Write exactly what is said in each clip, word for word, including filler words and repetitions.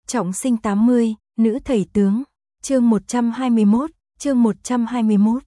Trọng sinh tám mươi, nữ thầy tướng, chương một trăm hai mươi mốt, chương một trăm hai mươi mốt.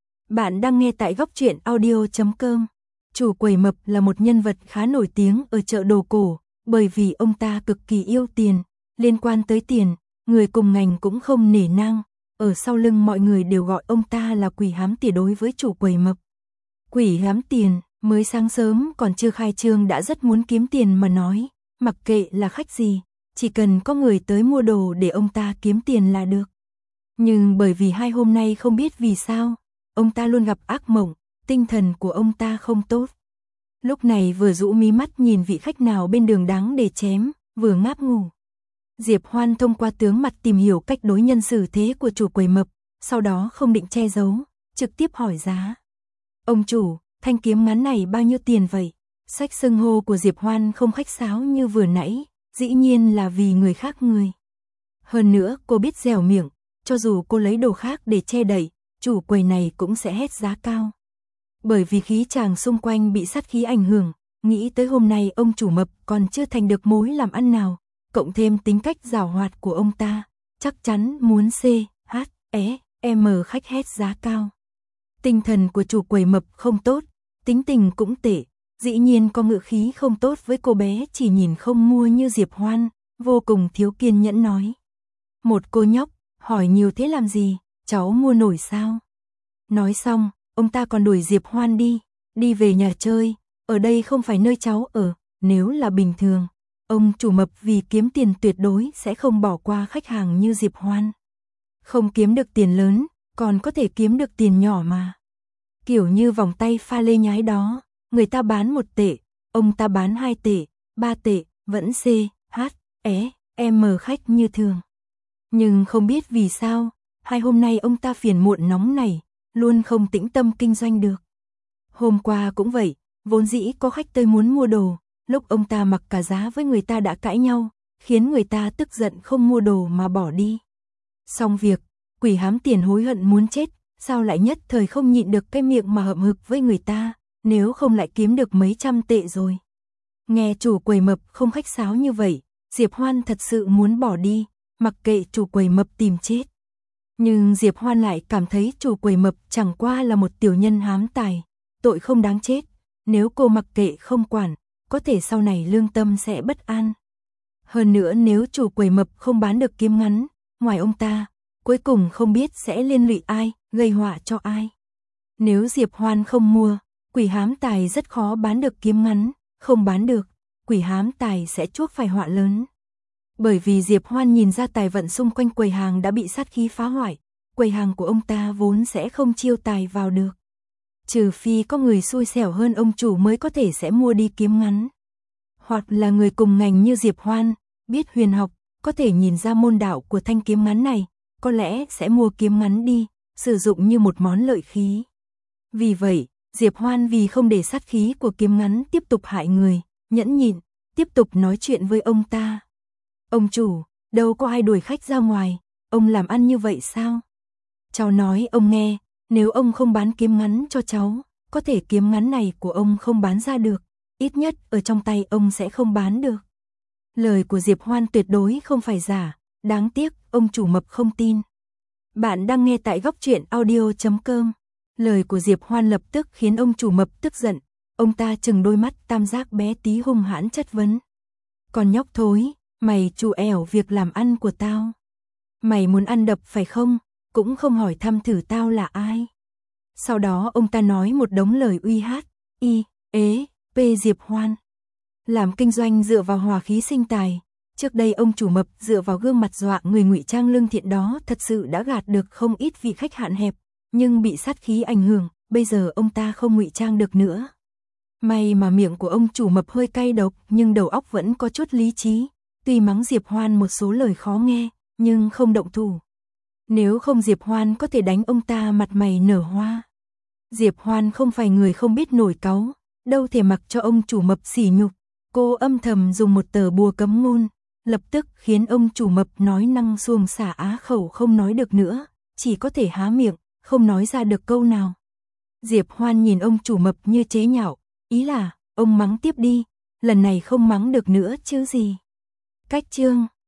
Bạn đang nghe tại góc truyện audio chấm com. Chủ quầy mập là một nhân vật khá nổi tiếng ở chợ đồ cổ, bởi vì ông ta cực kỳ yêu tiền, liên quan tới tiền, người cùng ngành cũng không nể nang, ở sau lưng mọi người đều gọi ông ta là quỷ hám tiền. Đối với chủ quầy mập, quỷ hám tiền, mới sáng sớm còn chưa khai trương đã rất muốn kiếm tiền mà nói, mặc kệ là khách gì, chỉ cần có người tới mua đồ để ông ta kiếm tiền là được. Nhưng bởi vì hai hôm nay không biết vì sao, ông ta luôn gặp ác mộng, tinh thần của ông ta không tốt. Lúc này vừa rũ mí mắt nhìn vị khách nào bên đường đáng để chém, vừa ngáp ngủ. Diệp Hoan thông qua tướng mặt tìm hiểu cách đối nhân xử thế của chủ quầy mập, sau đó không định che giấu, trực tiếp hỏi giá. Ông chủ, thanh kiếm ngắn này bao nhiêu tiền vậy? Sách xưng hô của Diệp Hoan không khách sáo như vừa nãy, dĩ nhiên là vì người khác người. Hơn nữa cô biết dẻo miệng, cho dù cô lấy đồ khác để che đậy, chủ quầy này cũng sẽ hét giá cao. Bởi vì khí chàng xung quanh bị sát khí ảnh hưởng, nghĩ tới hôm nay ông chủ mập còn chưa thành được mối làm ăn nào, cộng thêm tính cách giảo hoạt của ông ta, chắc chắn muốn C, H, E, M khách hét giá cao. Tinh thần của chủ quầy mập không tốt, tính tình cũng tệ, dĩ nhiên có ngữ khí không tốt với cô bé chỉ nhìn không mua như Diệp Hoan, vô cùng thiếu kiên nhẫn nói. Một cô nhóc, hỏi nhiều thế làm gì, cháu mua nổi sao? Nói xong, ông ta còn đuổi Diệp Hoan đi, đi về nhà chơi, ở đây không phải nơi cháu ở, nếu là bình thường, ông chủ mập vì kiếm tiền tuyệt đối sẽ không bỏ qua khách hàng như Diệp Hoan. Không kiếm được tiền lớn, còn có thể kiếm được tiền nhỏ mà. Kiểu như vòng tay pha lê nhái đó, người ta bán một tệ, ông ta bán hai tệ, ba tệ, vẫn C, H, E, M khách như thường. Nhưng không biết vì sao, hai hôm nay ông ta phiền muộn nóng này, luôn không tĩnh tâm kinh doanh được. Hôm qua cũng vậy, vốn dĩ có khách tới muốn mua đồ, lúc ông ta mặc cả giá với người ta đã cãi nhau, khiến người ta tức giận không mua đồ mà bỏ đi. Xong việc, quỷ hám tiền hối hận muốn chết, sao lại nhất thời không nhịn được cái miệng mà hậm hực với người ta, nếu không lại kiếm được mấy trăm tệ rồi. Nghe chủ quầy mập không khách sáo như vậy, Diệp Hoan thật sự muốn bỏ đi, mặc kệ chủ quầy mập tìm chết. Nhưng Diệp Hoan lại cảm thấy chủ quầy mập chẳng qua là một tiểu nhân hám tài, tội không đáng chết, nếu cô mặc kệ không quản, có thể sau này lương tâm sẽ bất an. Hơn nữa nếu chủ quầy mập không bán được kiếm ngắn, ngoài ông ta, cuối cùng không biết sẽ liên lụy ai, gây họa cho ai. Nếu Diệp Hoan không mua, quỷ hám tài rất khó bán được kiếm ngắn, không bán được, quỷ hám tài sẽ chuốc phải họa lớn. Bởi vì Diệp Hoan nhìn ra tài vận xung quanh quầy hàng đã bị sát khí phá hoại, quầy hàng của ông ta vốn sẽ không chiêu tài vào được. Trừ phi có người xui xẻo hơn ông chủ mới có thể sẽ mua đi kiếm ngắn. Hoặc là người cùng ngành như Diệp Hoan, biết huyền học, có thể nhìn ra môn đạo của thanh kiếm ngắn này, có lẽ sẽ mua kiếm ngắn đi, sử dụng như một món lợi khí. Vì vậy, Diệp Hoan vì không để sát khí của kiếm ngắn tiếp tục hại người, nhẫn nhịn, tiếp tục nói chuyện với ông ta. Ông chủ, đâu có ai đuổi khách ra ngoài, ông làm ăn như vậy sao? Cháu nói ông nghe, nếu ông không bán kiếm ngắn cho cháu, có thể kiếm ngắn này của ông không bán ra được, ít nhất ở trong tay ông sẽ không bán được. Lời của Diệp Hoan tuyệt đối không phải giả, đáng tiếc ông chủ mập không tin. Bạn đang nghe tại góc truyện audio chấm com. Lời của Diệp Hoan lập tức khiến ông chủ mập tức giận, ông ta trừng đôi mắt tam giác bé tí hung hãn chất vấn. Còn nhóc thối, mày trù ẻo việc làm ăn của tao. Mày muốn ăn đập phải không, cũng không hỏi thăm thử tao là ai. Sau đó ông ta nói một đống lời uy hát, y, ế, p Diệp Hoan. Làm kinh doanh dựa vào hòa khí sinh tài, trước đây ông chủ mập dựa vào gương mặt dọa người ngụy trang lương thiện đó thật sự đã gạt được không ít vị khách hạn hẹp, nhưng bị sát khí ảnh hưởng, bây giờ ông ta không ngụy trang được nữa. May mà miệng của ông chủ mập hơi cay độc nhưng đầu óc vẫn có chút lý trí, tuy mắng Diệp Hoan một số lời khó nghe, nhưng không động thủ. Nếu không Diệp Hoan có thể đánh ông ta mặt mày nở hoa. Diệp Hoan không phải người không biết nổi cáu, đâu thể mặc cho ông chủ mập sỉ nhục. Cô âm thầm dùng một tờ bùa cấm ngôn, lập tức khiến ông chủ mập nói năng xuồng xả á khẩu không nói được nữa, chỉ có thể há miệng, không nói ra được câu nào. Diệp Hoan nhìn ông chủ mập như chế nhạo, ý là, ông mắng tiếp đi, lần này không mắng được nữa chứ gì. Cách chương